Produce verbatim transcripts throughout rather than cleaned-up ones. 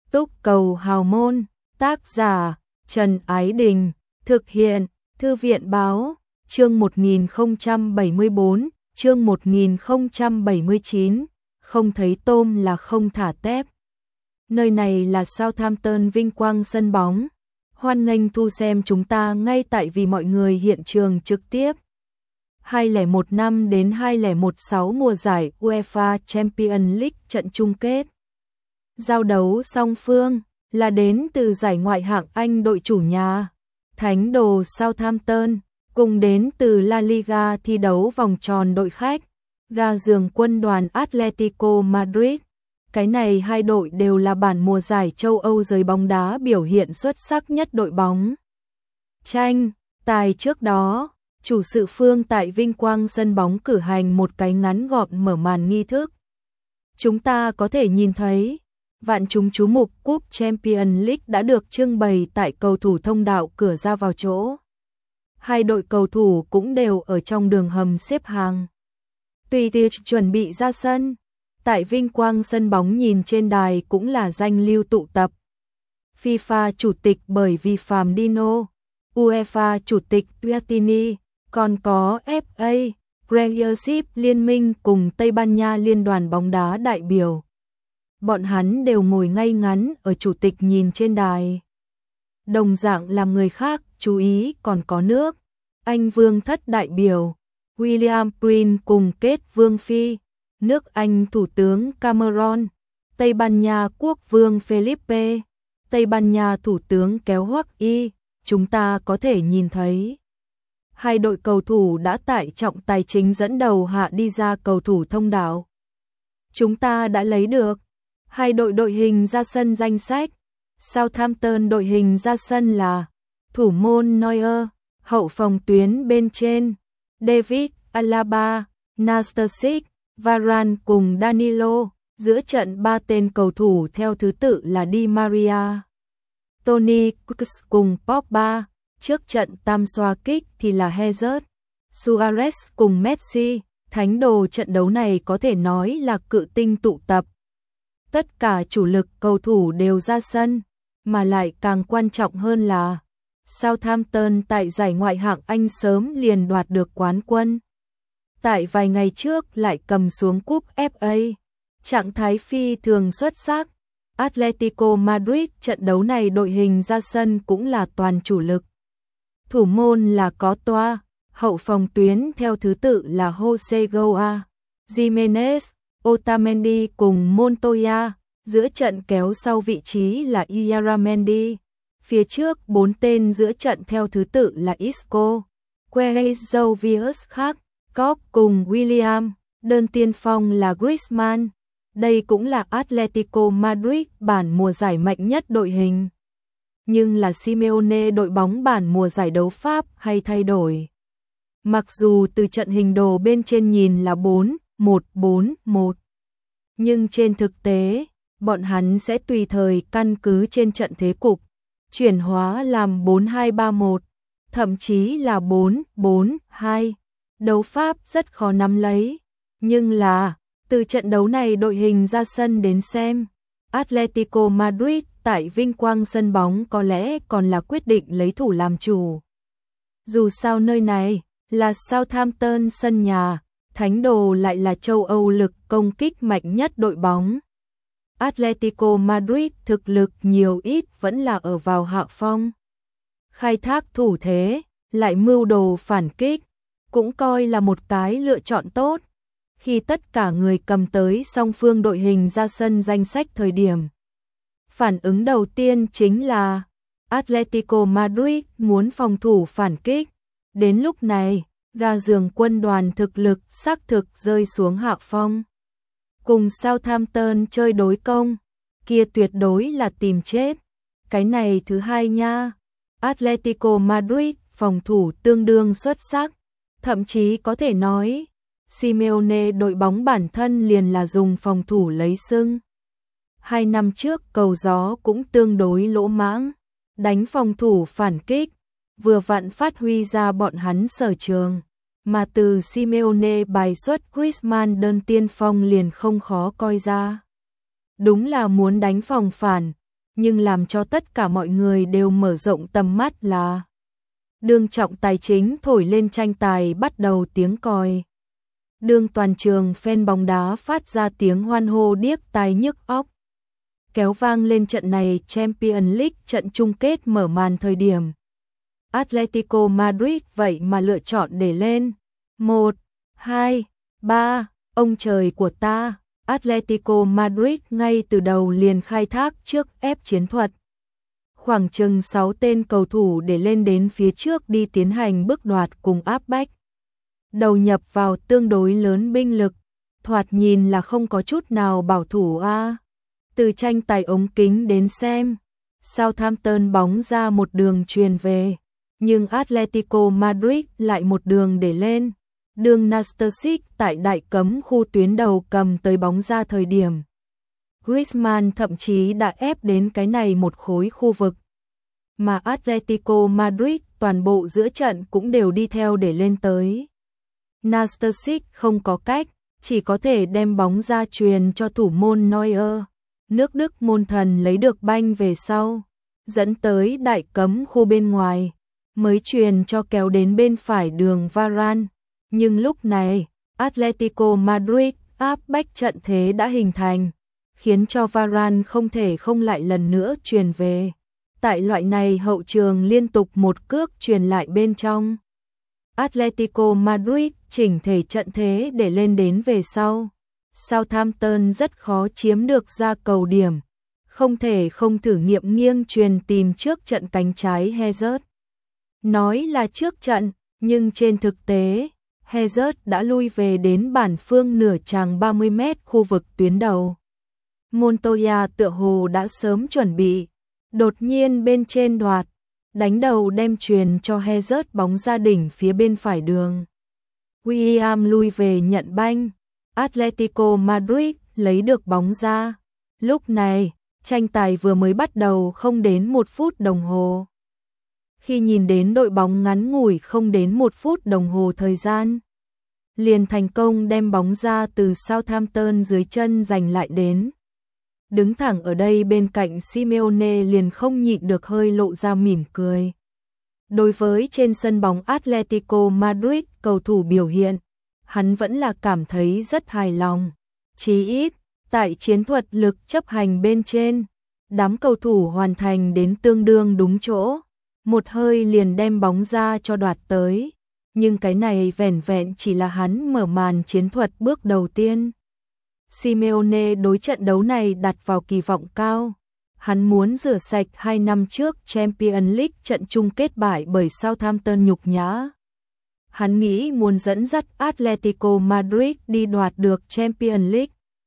Túc cầu hào môn, tác giả Trần Ái Đình, thực hiện Thư viện Báo, chương một nghìn không trăm bảy mươi bốn, chương một nghìn không trăm bảy mươi chín, không thấy tôm là không thả tép. Nơi này là Southampton vinh quang sân bóng. Hoan nghênh thu xem chúng ta ngay tại vì mọi người hiện trường trực tiếp. hai không một năm đến hai không một sáu mùa giải UEFA Champions League trận chung kết. Giao đấu song phương là đến từ giải ngoại hạng Anh đội chủ nhà, Thánh đồ Southampton, cùng đến từ La Liga thi đấu vòng tròn đội khách, ga giường quân đoàn Atletico Madrid. Cái này hai đội đều là bản mùa giải châu Âu giới bóng đá biểu hiện xuất sắc nhất đội bóng. Tranh tài trước đó, chủ sự phương tại vinh quang sân bóng cử hành một cái ngắn gọn mở màn nghi thức. Chúng ta có thể nhìn thấy, vạn chúng chú mục cúp Champions League đã được trưng bày tại cầu thủ thông đạo cửa ra vào chỗ. Hai đội cầu thủ cũng đều ở trong đường hầm xếp hàng. Tùy tiệc chuẩn bị ra sân. Tại vinh quang sân bóng nhìn trên đài cũng là danh lưu tụ tập. FIFA chủ tịch bởi vì Phạm Dino, UEFA chủ tịch Platini, còn có ép a, Premiership liên minh cùng Tây Ban Nha liên đoàn bóng đá đại biểu. Bọn hắn đều ngồi ngay ngắn ở chủ tịch nhìn trên đài. Đồng dạng làm người khác chú ý còn có nước Anh vương thất đại biểu, William Prince cùng kết vương phi. Nước Anh Thủ tướng Cameron, Tây Ban Nha Quốc vương Felipe, Tây Ban Nha Thủ tướng Kéo Hoắc Y, chúng ta có thể nhìn thấy. Hai đội cầu thủ đã tại trọng tài chính dẫn đầu hạ đi ra cầu thủ thông đạo. Chúng ta đã lấy được hai đội đội hình ra sân danh sách. Southampton đội hình ra sân là thủ môn Neuer, hậu phòng tuyến bên trên David Alaba, Nastasic, Varane cùng Danilo, giữa trận ba tên cầu thủ theo thứ tự là Di Maria, Toni Kroos cùng Pogba, trước trận tam xoa kích thì là Hazard, Suarez cùng Messi. Thánh đồ trận đấu này có thể nói là cự tinh tụ tập. Tất cả chủ lực cầu thủ đều ra sân, mà lại càng quan trọng hơn là Southampton tại giải ngoại hạng Anh sớm liền đoạt được quán quân. Tại vài ngày trước lại cầm xuống cúp ép a, trạng thái phi thường xuất sắc. Atletico Madrid trận đấu này đội hình ra sân cũng là toàn chủ lực. Thủ môn là Courtois, hậu phòng tuyến theo thứ tự là Jose Goa, Jimenez, Otamendi cùng Montoya, giữa trận kéo sau vị trí là Iaramendi. Phía trước bốn tên giữa trận theo thứ tự là Isco, Queiroz khác, Koch cùng William, đơn tiên phong là Griezmann. Đây cũng là Atletico Madrid bản mùa giải mạnh nhất đội hình. Nhưng là Simeone đội bóng bản mùa giải đấu Pháp hay thay đổi. Mặc dù từ trận hình đồ bên trên nhìn là bốn một bốn một, nhưng trên thực tế, bọn hắn sẽ tùy thời căn cứ trên trận thế cục, chuyển hóa làm bốn hai ba một, thậm chí là bốn bốn hai. Đấu Pháp rất khó nắm lấy, nhưng là, từ trận đấu này đội hình ra sân đến xem, Atletico Madrid tại vinh quang sân bóng có lẽ còn là quyết định lấy thủ làm chủ. Dù sao nơi này là Southampton sân nhà, Thánh đồ lại là châu Âu lực công kích mạnh nhất đội bóng. Atletico Madrid thực lực nhiều ít vẫn là ở vào hạ phong. Khai thác thủ thế, lại mưu đồ phản kích, cũng coi là một cái lựa chọn tốt. Khi tất cả người cầm tới song phương đội hình ra sân danh sách thời điểm, phản ứng đầu tiên chính là Atletico Madrid muốn phòng thủ phản kích. Đến lúc này, ga giường quân đoàn thực lực xác thực rơi xuống hạ phong. Cùng Southampton chơi đối công, kia tuyệt đối là tìm chết. Cái này thứ hai nha. Atletico Madrid phòng thủ tương đương xuất sắc, thậm chí có thể nói Simeone đội bóng bản thân liền là dùng phòng thủ lấy xưng. Hai năm trước cầu gió cũng tương đối lỗ mãng, đánh phòng thủ phản kích, vừa vặn phát huy ra bọn hắn sở trường, mà từ Simeone bài xuất Griezmann đơn tiên phong liền không khó coi ra. Đúng là muốn đánh phòng phản, nhưng làm cho tất cả mọi người đều mở rộng tầm mắt là đương trọng tài chính thổi lên tranh tài bắt đầu tiếng còi. Đương toàn trường fan bóng đá phát ra tiếng hoan hô điếc tai nhức óc. Kéo vang lên trận này Champions League trận chung kết mở màn thời điểm. Atletico Madrid vậy mà lựa chọn để lên. một, hai, ba, ông trời của ta. Atletico Madrid ngay từ đầu liền khai thác trước ép chiến thuật. Khoảng chừng sáu tên cầu thủ để lên đến phía trước đi tiến hành bước đoạt cùng áp bách. Đầu nhập vào tương đối lớn binh lực, thoạt nhìn là không có chút nào bảo thủ a. À. Từ tranh tài ống kính đến xem, Southampton bóng ra một đường truyền về, nhưng Atletico Madrid lại một đường để lên. Đường Nastasic tại đại cấm khu tuyến đầu cầm tới bóng ra thời điểm. Griezmann thậm chí đã ép đến cái này một khối khu vực. Mà Atletico Madrid toàn bộ giữa trận cũng đều đi theo để lên tới. Nastasic không có cách, chỉ có thể đem bóng ra truyền cho thủ môn Neuer. Nước Đức môn thần lấy được banh về sau, dẫn tới đại cấm khu bên ngoài, mới truyền cho kéo đến bên phải đường Varane. Nhưng lúc này, Atletico Madrid áp bách trận thế đã hình thành, khiến cho Varane không thể không lại lần nữa truyền về. Tại loại này hậu trường liên tục một cước truyền lại bên trong. Atletico Madrid chỉnh thể trận thế để lên đến về sau. Southampton rất khó chiếm được ra cầu điểm, không thể không thử nghiệm nghiêng truyền tìm trước trận cánh trái Hazard. Nói là trước trận, nhưng trên thực tế, Hazard đã lui về đến bản phương nửa tràng ba mươi mét khu vực tuyến đầu. Montoya tựa hồ đã sớm chuẩn bị, đột nhiên bên trên đoạt, đánh đầu đem truyền cho Hazard bóng ra đỉnh phía bên phải đường. William lui về nhận banh, Atletico Madrid lấy được bóng ra. Lúc này, tranh tài vừa mới bắt đầu không đến một phút đồng hồ. Khi nhìn đến đội bóng ngắn ngủi không đến một phút đồng hồ thời gian, liền thành công đem bóng ra từ Southampton dưới chân giành lại đến. Đứng thẳng ở đây bên cạnh Simeone liền không nhịn được hơi lộ ra mỉm cười. Đối với trên sân bóng Atletico Madrid cầu thủ biểu hiện, hắn vẫn là cảm thấy rất hài lòng. Chí ít, tại chiến thuật lực chấp hành bên trên, đám cầu thủ hoàn thành đến tương đương đúng chỗ, một hơi liền đem bóng ra cho đoạt tới. Nhưng cái này vẻn vẹn chỉ là hắn mở màn chiến thuật bước đầu tiên. Simeone đối trận đấu này đặt vào kỳ vọng cao. Hắn muốn rửa sạch hai năm trước Champions League trận chung kết bại bởi Southampton nhục nhã. Hắn nghĩ muốn dẫn dắt Atletico Madrid đi đoạt được Champions League,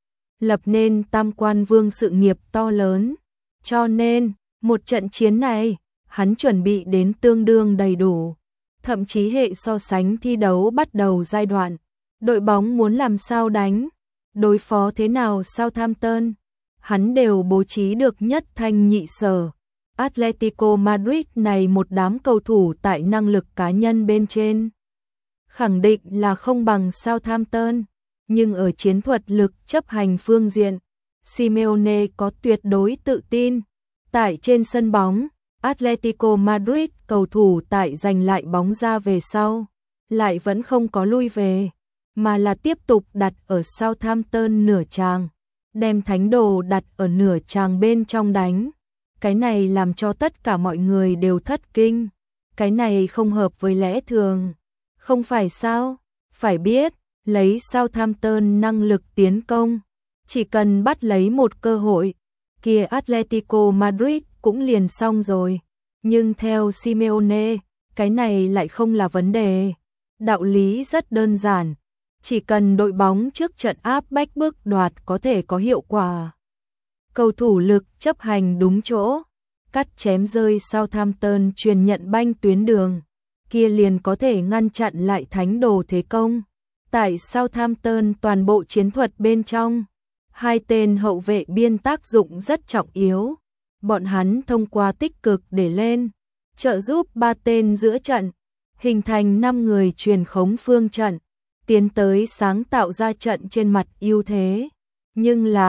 lập nên tam quan vương sự nghiệp to lớn. Cho nên, một trận chiến này, hắn chuẩn bị đến tương đương đầy đủ. Thậm chí hệ so sánh thi đấu bắt đầu giai đoạn, đội bóng muốn làm sao đánh, đối phó thế nào Southampton, hắn đều bố trí được nhất thanh nhị sở. Atletico Madrid này một đám cầu thủ tại năng lực cá nhân bên trên, khẳng định là không bằng Southampton, nhưng ở chiến thuật lực chấp hành phương diện, Simeone có tuyệt đối tự tin. Tại trên sân bóng, Atletico Madrid cầu thủ tại giành lại bóng ra về sau, lại vẫn không có lui về, mà là tiếp tục đặt ở Southampton nửa tràng, đem thánh đồ đặt ở nửa tràng bên trong đánh. Cái này làm cho tất cả mọi người đều thất kinh. Cái này không hợp với lẽ thường. Không phải sao? Phải biết, lấy Southampton năng lực tiến công, chỉ cần bắt lấy một cơ hội, kia Atletico Madrid cũng liền xong rồi. Nhưng theo Simeone, cái này lại không là vấn đề. Đạo lý rất đơn giản, chỉ cần đội bóng trước trận áp bách bước đoạt có thể có hiệu quả. Cầu thủ lực chấp hành đúng chỗ, cắt chém rơi Southampton truyền nhận banh tuyến đường, kia liền có thể ngăn chặn lại thánh đồ thế công. Tại Southampton toàn bộ chiến thuật bên trong, hai tên hậu vệ biên tác dụng rất trọng yếu. Bọn hắn thông qua tích cực để lên, trợ giúp ba tên giữa trận, hình thành năm người truyền khống phương trận, tiến tới sáng tạo ra trận trên mặt ưu thế. Nhưng là,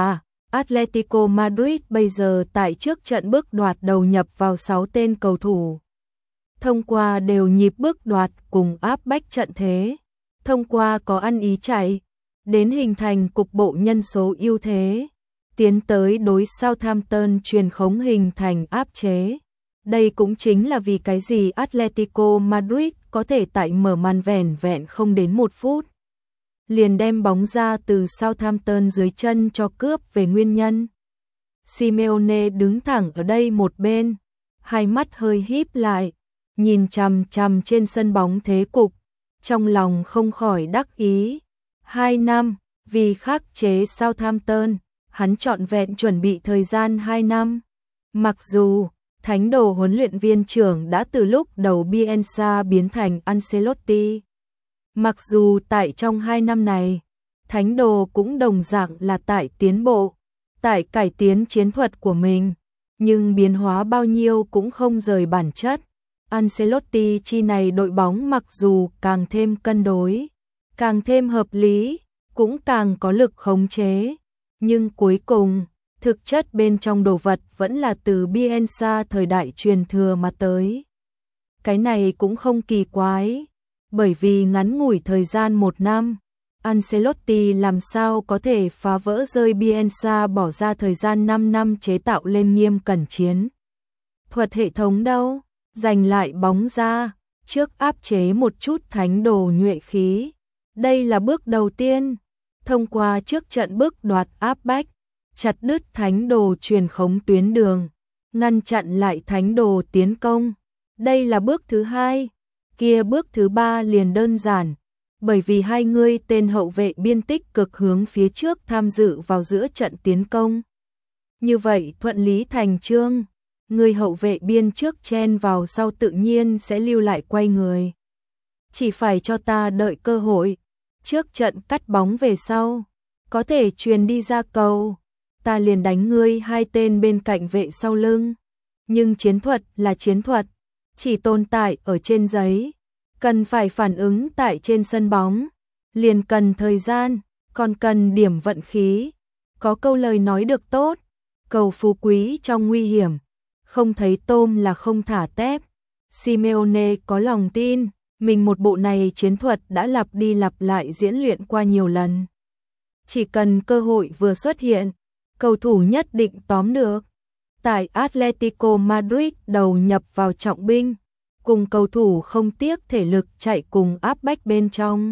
Atletico Madrid bây giờ tại trước trận bước đoạt đầu nhập vào sáu tên cầu thủ. Thông qua đều nhịp bước đoạt cùng áp bách trận thế. Thông qua có ăn ý chạy, đến hình thành cục bộ nhân số ưu thế. Tiến tới đối Southampton truyền khống hình thành áp chế. Đây cũng chính là vì cái gì Atletico Madrid có thể tại mở màn vẻn vẹn không đến một phút. Liền đem bóng ra từ Southampton dưới chân cho cướp về nguyên nhân. Simeone đứng thẳng ở đây một bên, hai mắt hơi híp lại, nhìn chằm chằm trên sân bóng thế cục, trong lòng không khỏi đắc ý. Hai năm, vì khắc chế Southampton, hắn trọn vẹn chuẩn bị thời gian hai năm. Mặc dù thánh đồ huấn luyện viên trưởng đã từ lúc đầu Bielsa biến thành Ancelotti. Mặc dù tại trong hai năm này, thánh đồ cũng đồng dạng là tại tiến bộ, tại cải tiến chiến thuật của mình, nhưng biến hóa bao nhiêu cũng không rời bản chất. Ancelotti chi này đội bóng mặc dù càng thêm cân đối, càng thêm hợp lý, cũng càng có lực khống chế, nhưng cuối cùng, thực chất bên trong đồ vật vẫn là từ Bielsa thời đại truyền thừa mà tới. Cái này cũng không kỳ quái, bởi vì ngắn ngủi thời gian một năm, Ancelotti làm sao có thể phá vỡ rơi Bielsa bỏ ra thời gian năm năm chế tạo lên nghiêm cẩn chiến thuật hệ thống đâu. Giành lại bóng ra, trước áp chế một chút thánh đồ nhuệ khí. Đây là bước đầu tiên, thông qua trước trận bước đoạt áp bách, chặt đứt thánh đồ truyền khống tuyến đường, ngăn chặn lại thánh đồ tiến công. Đây là bước thứ hai, kia bước thứ ba liền đơn giản, bởi vì hai người tên hậu vệ biên tích cực hướng phía trước tham dự vào giữa trận tiến công. Như vậy thuận lý thành chương. Người hậu vệ biên trước chen vào sau tự nhiên sẽ lưu lại quay người. Chỉ phải cho ta đợi cơ hội. Trước trận cắt bóng về sau, có thể truyền đi ra cầu, ta liền đánh ngươi hai tên bên cạnh vệ sau lưng. Nhưng chiến thuật là chiến thuật, chỉ tồn tại ở trên giấy, cần phải phản ứng tại trên sân bóng, liền cần thời gian, còn cần điểm vận khí. Có câu lời nói được tốt, cầu phú quý trong nguy hiểm. Không thấy tôm là không thả tép. Simeone có lòng tin, mình một bộ này chiến thuật đã lặp đi lặp lại diễn luyện qua nhiều lần. Chỉ cần cơ hội vừa xuất hiện, cầu thủ nhất định tóm được. Tại Atletico Madrid đầu nhập vào trọng binh, cùng cầu thủ không tiếc thể lực chạy cùng áp bách bên trong.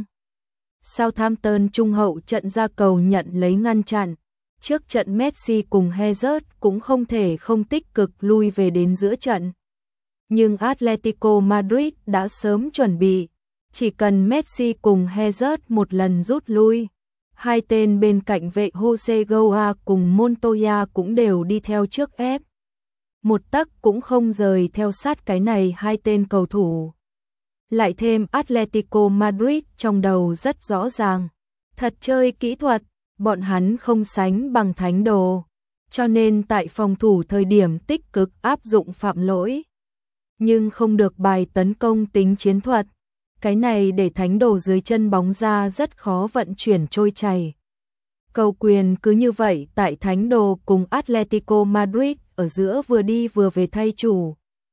Southampton trung hậu trận ra cầu nhận lấy ngăn chặn. Trước trận Messi cùng Hazard cũng không thể không tích cực lui về đến giữa trận. Nhưng Atletico Madrid đã sớm chuẩn bị, chỉ cần Messi cùng Hazard một lần rút lui, hai tên bên cạnh vệ Jose Goa cùng Montoya cũng đều đi theo trước ép. Một tấc cũng không rời theo sát cái này hai tên cầu thủ. Lại thêm Atletico Madrid trong đầu rất rõ ràng, thật chơi kỹ thuật. Bọn hắn không sánh bằng thánh đồ, cho nên tại phòng thủ thời điểm tích cực áp dụng phạm lỗi, nhưng không được bài tấn công tính chiến thuật. Cái này để thánh đồ dưới chân bóng ra rất khó vận chuyển trôi chảy. Cầu quyền cứ như vậy tại thánh đồ cùng Atletico Madrid ở giữa vừa đi vừa về thay chủ.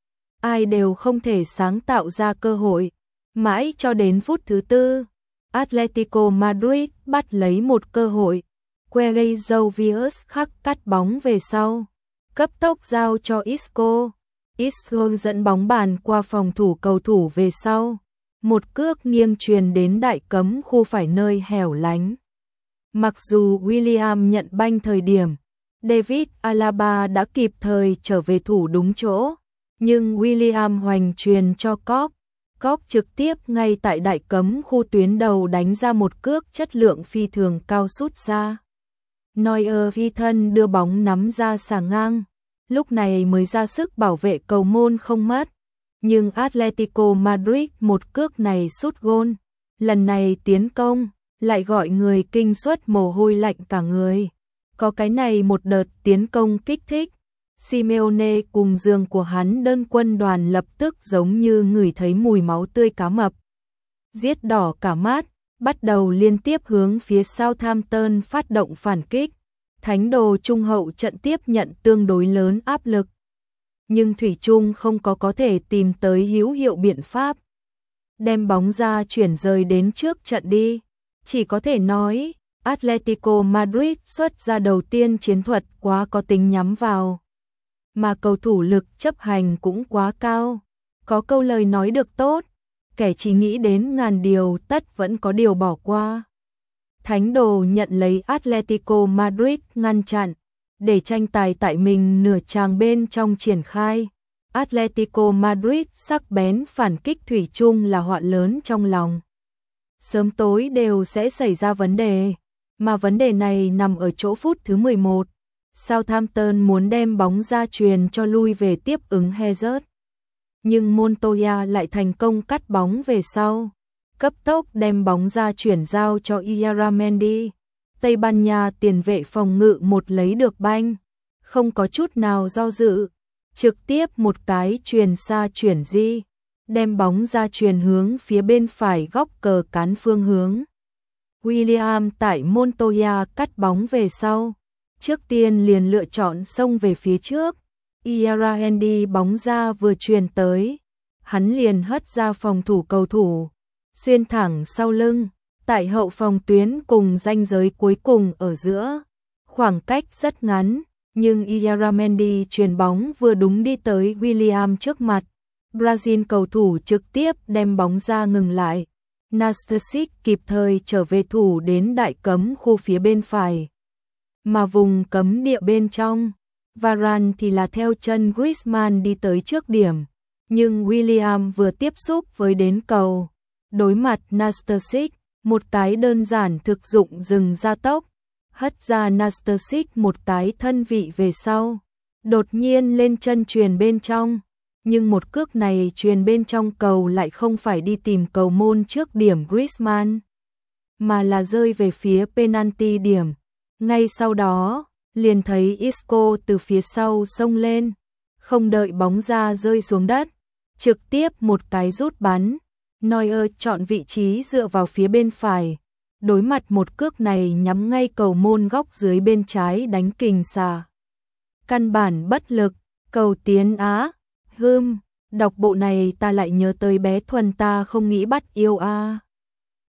Ai đều không thể sáng tạo ra cơ hội, mãi cho đến phút thứ tư. Atletico Madrid bắt lấy một cơ hội, Queiroz khắc cắt bóng về sau, cấp tốc giao cho Isco. Isco dẫn bóng bàn qua phòng thủ cầu thủ về sau, một cước nghiêng truyền đến đại cấm khu phải nơi hẻo lánh. Mặc dù William nhận banh thời điểm, David Alaba đã kịp thời trở về thủ đúng chỗ, nhưng William hoành truyền cho Koch. Koch trực tiếp ngay tại đại cấm khu tuyến đầu đánh ra một cước chất lượng phi thường cao sút ra. Neuer phi thân đưa bóng nắm ra xà ngang, lúc này mới ra sức bảo vệ cầu môn không mất. Nhưng Atletico Madrid một cước này sút gôn, lần này tiến công, lại gọi người kinh suất mồ hôi lạnh cả người. Có cái này một đợt tiến công kích thích, Simeone cùng giường của hắn đơn quân đoàn lập tức giống như ngửi thấy mùi máu tươi cá mập. Giết đỏ cả mắt, bắt đầu liên tiếp hướng phía Southampton phát động phản kích. Thánh đồ trung hậu trận tiếp nhận tương đối lớn áp lực, nhưng thủy chung không có có thể tìm tới hữu hiệu biện pháp đem bóng ra chuyển rời đến trước trận đi. Chỉ có thể nói, Atletico Madrid xuất ra đầu tiên chiến thuật quá có tính nhắm vào, mà cầu thủ lực chấp hành cũng quá cao. Có câu lời nói được tốt, kẻ chỉ nghĩ đến ngàn điều tất vẫn có điều bỏ qua. Thánh đồ nhận lấy Atletico Madrid ngăn chặn, để tranh tài tại mình nửa chàng bên trong triển khai. Atletico Madrid sắc bén phản kích thủy chung là họa lớn trong lòng. Sớm tối đều sẽ xảy ra vấn đề, mà vấn đề này nằm ở chỗ phút thứ mười một. Southampton muốn đem bóng ra truyền cho lui về tiếp ứng Hazard, nhưng Montoya lại thành công cắt bóng về sau, cấp tốc đem bóng ra chuyển giao cho Illarramendi. Tây Ban Nha tiền vệ phòng ngự một lấy được banh, không có chút nào do dự, trực tiếp một cái truyền xa chuyển di, đem bóng ra truyền hướng phía bên phải góc cờ cán phương hướng. William tại Montoya cắt bóng về sau, trước tiên liền lựa chọn xông về phía trước. Illarramendi bóng ra vừa truyền tới, hắn liền hất ra phòng thủ cầu thủ, xuyên thẳng sau lưng, tại hậu phòng tuyến cùng ranh giới cuối cùng ở giữa. Khoảng cách rất ngắn, nhưng Illarramendi truyền bóng vừa đúng đi tới William trước mặt. Brazil cầu thủ trực tiếp đem bóng ra ngừng lại. Nastasic kịp thời trở về thủ đến đại cấm khu phía bên phải, mà vùng cấm địa bên trong, Varane thì là theo chân Griezmann đi tới trước điểm, nhưng William vừa tiếp xúc với đến cầu, đối mặt Nastasic, một cái đơn giản thực dụng dừng ra tốc, hất ra Nastasic một cái thân vị về sau, đột nhiên lên chân truyền bên trong, nhưng một cước này truyền bên trong cầu lại không phải đi tìm cầu môn trước điểm Griezmann, mà là rơi về phía penalty điểm. Ngay sau đó, liền thấy Isco từ phía sau xông lên, không đợi bóng ra rơi xuống đất, trực tiếp một cái rút bắn. Neuer chọn vị trí dựa vào phía bên phải, đối mặt một cước này nhắm ngay cầu môn góc dưới bên trái đánh kình xà. Căn bản bất lực, cầu tiến Á. Hưm, đọc bộ này ta lại nhớ tới bé Thuần ta không nghĩ bắt yêu a.